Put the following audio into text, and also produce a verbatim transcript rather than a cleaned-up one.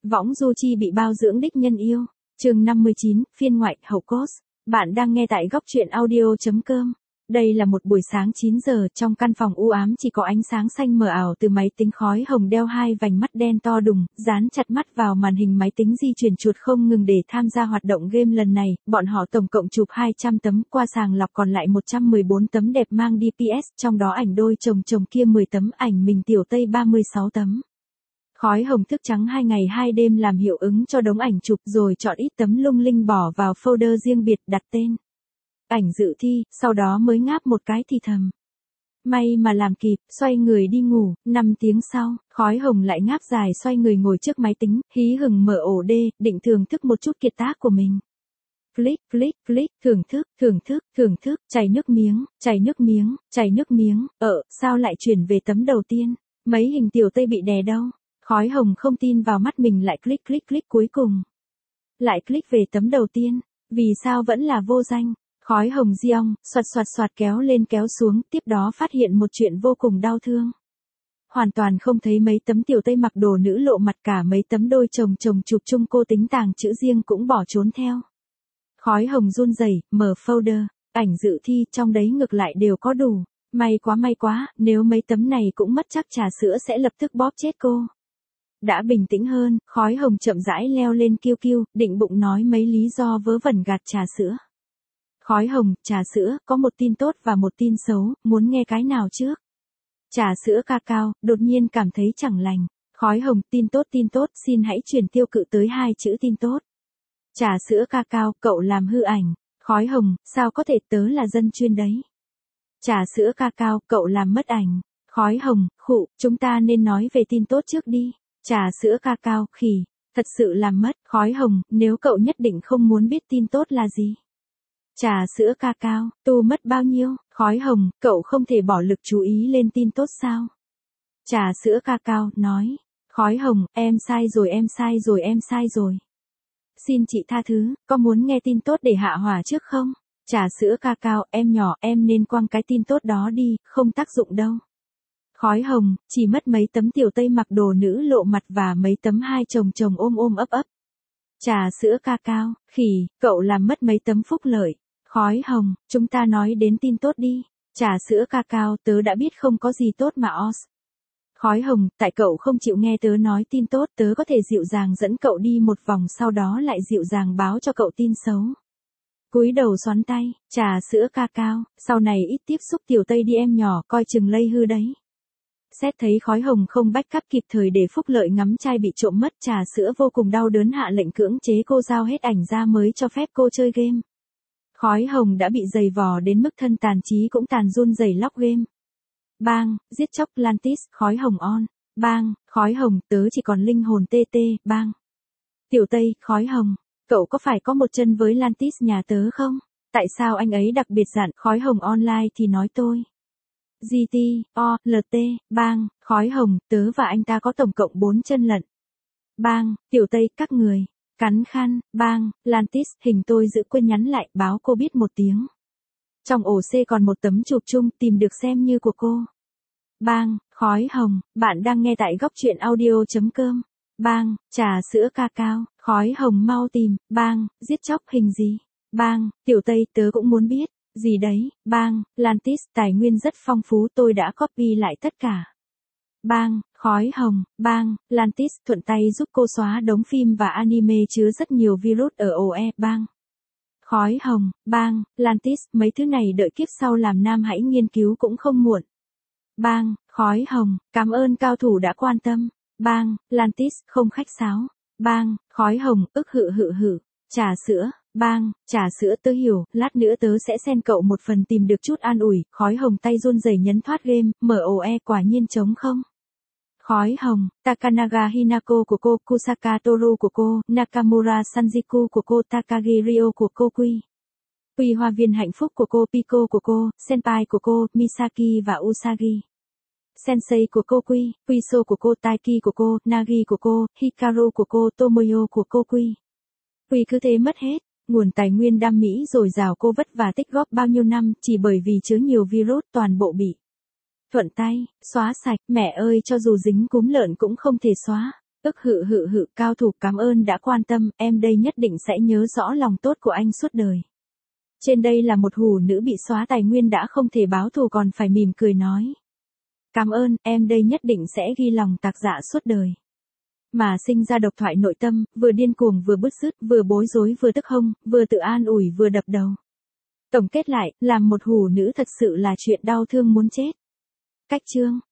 Võng Du Chi bị bao dưỡng đích nhân yêu. Chương năm mươi chín, phiên ngoại hậu cốt. Bạn đang nghe tại góc truyện audio chấm com. Đây là một buổi sáng chín giờ, trong căn phòng u ám chỉ có ánh sáng xanh mờ ảo từ máy tính khói hồng đeo hai vành mắt đen to đùng, dán chặt mắt vào màn hình máy tính di chuyển chuột không ngừng để tham gia hoạt động game lần này. Bọn họ tổng cộng chụp hai trăm tấm, qua sàng lọc còn lại một trăm mười bốn tấm đẹp mang đê pê ét, trong đó ảnh đôi chồng chồng kia mười tấm, ảnh mình tiểu Tây ba mươi sáu tấm. Khói hồng thức trắng hai ngày hai đêm làm hiệu ứng cho đống ảnh chụp rồi chọn ít tấm lung linh bỏ vào folder riêng biệt đặt tên ảnh dự thi, sau đó mới ngáp một cái thì thầm. May mà làm kịp, xoay người đi ngủ. Năm tiếng sau, khói hồng lại ngáp dài xoay người ngồi trước máy tính, hí hửng mở ổ đê, định thưởng thức một chút kiệt tác của mình. Click, click, click, thưởng thức, thưởng thức, thưởng thức, chảy nước miếng, chảy nước miếng, chảy nước miếng, ờ, sao lại chuyển về tấm đầu tiên? Mấy hình tiểu Tây bị đè đâu? Khói hồng không tin vào mắt mình lại click click click cuối cùng. Lại click về tấm đầu tiên, vì sao vẫn là vô danh? Khói hồng giong, xoạt xoạt xoạt kéo lên kéo xuống, tiếp đó phát hiện một chuyện vô cùng đau thương. Hoàn toàn không thấy mấy tấm tiểu Tây mặc đồ nữ lộ mặt, cả mấy tấm đôi chồng chồng chụp chung cô tính tàng chữ riêng cũng bỏ trốn theo. Khói hồng run rẩy, mở folder, ảnh dự thi trong đấy ngược lại đều có đủ. May quá may quá, nếu mấy tấm này cũng mất chắc trà sữa sẽ lập tức bóp chết cô. Đã bình tĩnh hơn, khói hồng chậm rãi leo lên kiêu kiêu, định bụng nói mấy lý do vớ vẩn gạt trà sữa. Khói hồng, trà sữa, có một tin tốt và một tin xấu, muốn nghe cái nào trước? Trà sữa ca cao, đột nhiên cảm thấy chẳng lành. Khói hồng, tin tốt tin tốt, xin hãy truyền tiêu cự tới hai chữ tin tốt. Trà sữa ca cao, cậu làm hư ảnh. Khói hồng, sao có thể, tớ là dân chuyên đấy. Trà sữa ca cao, cậu làm mất ảnh. Khói hồng, khụ, chúng ta nên nói về tin tốt trước đi. Trà sữa ca cao, khỉ, thật sự làm mất. Khói hồng, nếu cậu nhất định không muốn biết tin tốt là gì. Trà sữa ca cao, tu mất bao nhiêu? Khói hồng, cậu không thể bỏ lực chú ý lên tin tốt sao? Trà sữa ca cao, nói. Khói hồng, em sai rồi em sai rồi em sai rồi. Xin chị tha thứ, có muốn nghe tin tốt để hạ hỏa trước không? Trà sữa ca cao, em nhỏ, em nên quăng cái tin tốt đó đi, không tác dụng đâu. Khói hồng, chỉ mất mấy tấm tiểu Tây mặc đồ nữ lộ mặt và mấy tấm hai chồng chồng ôm ôm ấp ấp. Trà sữa ca cao, khỉ, cậu làm mất mấy tấm phúc lợi. Khói hồng, chúng ta nói đến tin tốt đi. Trà sữa ca cao, tớ đã biết không có gì tốt mà os. Khói hồng, tại cậu không chịu nghe tớ nói tin tốt, tớ có thể dịu dàng dẫn cậu đi một vòng, sau đó lại dịu dàng báo cho cậu tin xấu. Cúi đầu xoắn tay, trà sữa ca cao, sau này ít tiếp xúc tiểu Tây đi em nhỏ, coi chừng lây hư đấy. Xét thấy khói hồng không backup kịp thời để phúc lợi ngắm trai bị trộm mất, trà sữa vô cùng đau đớn hạ lệnh cưỡng chế cô giao hết ảnh ra mới cho phép cô chơi game. Khói hồng đã bị dày vò đến mức thân tàn trí cũng tàn run rẩy lóc game. Bang, giết chóc Lantis, khói hồng on. Bang, khói hồng, tớ chỉ còn linh hồn tê tê, bang. Tiểu Tây, khói hồng, cậu có phải có một chân với Lantis nhà tớ không? Tại sao anh ấy đặc biệt dặn khói hồng online thì nói tôi? giê tê, o, lờ tê, bang, khói hồng, tớ và anh ta có tổng cộng bốn chân lận. Bang, tiểu Tây, các người. Cắn khăn, bang, Lantis, hình tôi giữ quên nhắn lại, báo cô biết một tiếng. Trong ổ C còn một tấm chụp chung, tìm được xem như của cô. Bang, khói hồng, bạn đang nghe tại góc truyện audio chấm com. Bang, trà sữa ca cao, khói hồng mau tìm, bang, giết chóc hình gì? Bang, tiểu Tây, tớ cũng muốn biết. Gì đấy, bang, Lantis, tài nguyên rất phong phú, tôi đã copy lại tất cả. Bang, khói hồng, bang, Lantis, thuận tay giúp cô xóa đống phim và anime chứa rất nhiều virus ở ổ E, bang. Khói hồng, bang, Lantis, mấy thứ này đợi kiếp sau làm nam hãy nghiên cứu cũng không muộn. Bang, khói hồng, cảm ơn cao thủ đã quan tâm. Bang, Lantis, không khách sáo. Bang, khói hồng, ức hự hự hự, trà sữa. Bang, trà sữa, tớ hiểu, lát nữa tớ sẽ send cậu một phần tìm được chút an ủi. Khói hồng tay run rẩy nhấn thoát game, mở ổ E, quả nhiên trống không. Khói hồng, Takanaga Hinako của cô, Kusaka Toru của cô, Nakamura Sanjiku của cô, Takagi Ryo của cô, Quy. Quy hoa viên hạnh phúc của cô, Piko của cô, Senpai của cô, Misaki và Usagi. Sensei của cô, Quy, Quiso của cô, Taiki của cô, Nagi của cô, Hikaru của cô, Tomoyo của cô, Quy. Quy cứ thế mất hết. Nguồn tài nguyên đam mỹ dồi dào, cô vất vả tích góp bao nhiêu năm, chỉ bởi vì chứa nhiều virus toàn bộ bị thuận tay xóa sạch. Mẹ ơi, cho dù dính cúm lợn cũng không thể xóa. Ức hự hự hự, cao thủ cảm ơn đã quan tâm, em đây nhất định sẽ nhớ rõ lòng tốt của anh suốt đời. Trên đây là một hủ nữ bị xóa tài nguyên đã không thể báo thù còn phải mỉm cười nói. Cảm ơn, em đây nhất định sẽ ghi lòng tạc dạ suốt đời. Mà sinh ra độc thoại nội tâm, vừa điên cuồng vừa bứt rứt, vừa bối rối vừa tức hông, vừa tự an ủi vừa đập đầu. Tổng kết lại, làm một hủ nữ thật sự là chuyện đau thương muốn chết. Cách chương